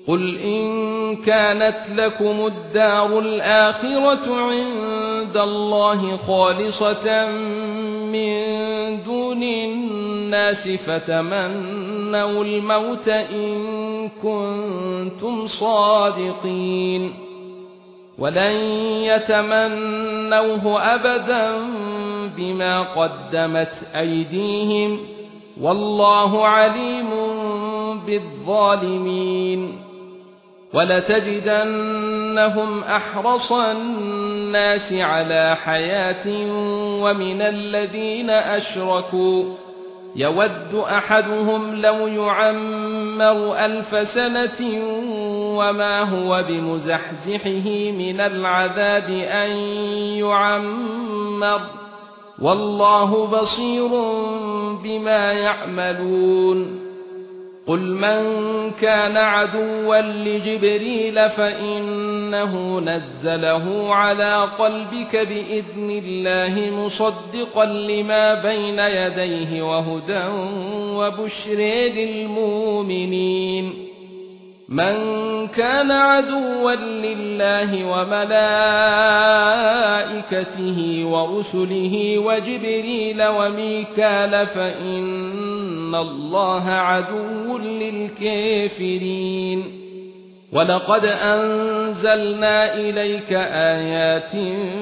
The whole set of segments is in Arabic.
قل إن كانت لكم الدار الآخرة عند الله خالصة من دون الناس فتمنوا الموت إن كنتم صادقين ولن يتمنوه أبدا بما قدمت أيديهم والله عليم بالظالمين ولتجدنهم أحرص الناس على حياة ومن الذين أشركوا يود أحدهم لو يعمر 1000 سنة وما هو بمزحزحه من العذاب أن يعمر والله بصير بما يعملون قل من كان عدوا لجبريل فإنه نزله على قلبك بإذن الله مصدقا لما بين يديه وهدى وبشر للمؤمنين من كان عدوا لله وملائكته ورسله وجبريل وميكال فإن الله عدو للكافرين ولقد أنزلنا إليك آيات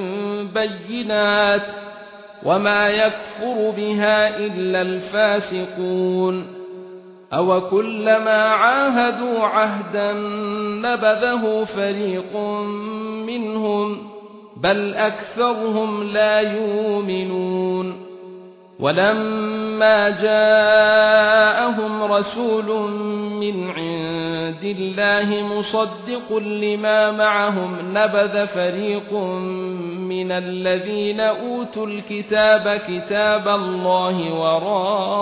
بينات وما يكفر بها إلا الفاسقون أو كلما عاهدوا عهدا نبذه فريق منهم بل أكثرهم لا يؤمنون ولما جاءهم رسول من عند الله مصدق لما معهم نبذ فريق من الذين أوتوا الكتاب كتاب الله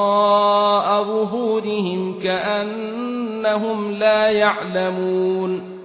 وراء ظهورهم كأنهم لا يعلمون